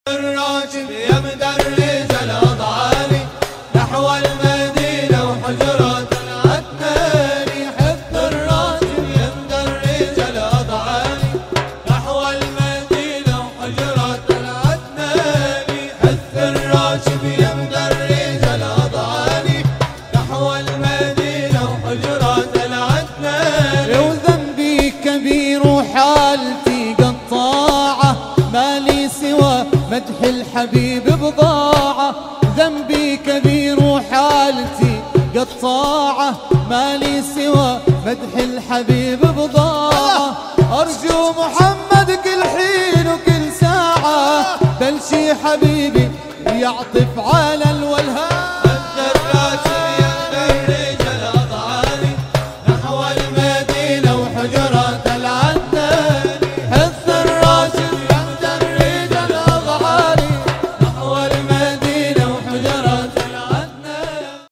الراكب يا مدرج الأضعاني نحو المدينة وحجرات العدناني. حث الراكب يا مدرج الأضعاني نحو المدينة وحجرات العدناني. حث الراكب يا مدرج الأضعاني نحو المدينة وحجرات العدناني. وذنبي كبير وحالتي قطاعة مالي سوى مدح الحبيب بضاعة. ذنبي كبير وحالتي قطاعة مالي سوى مدح الحبيب بضاعة. أرجو محمد كل حين وكل ساعة بل شي حبيبي يعطف على الولهان.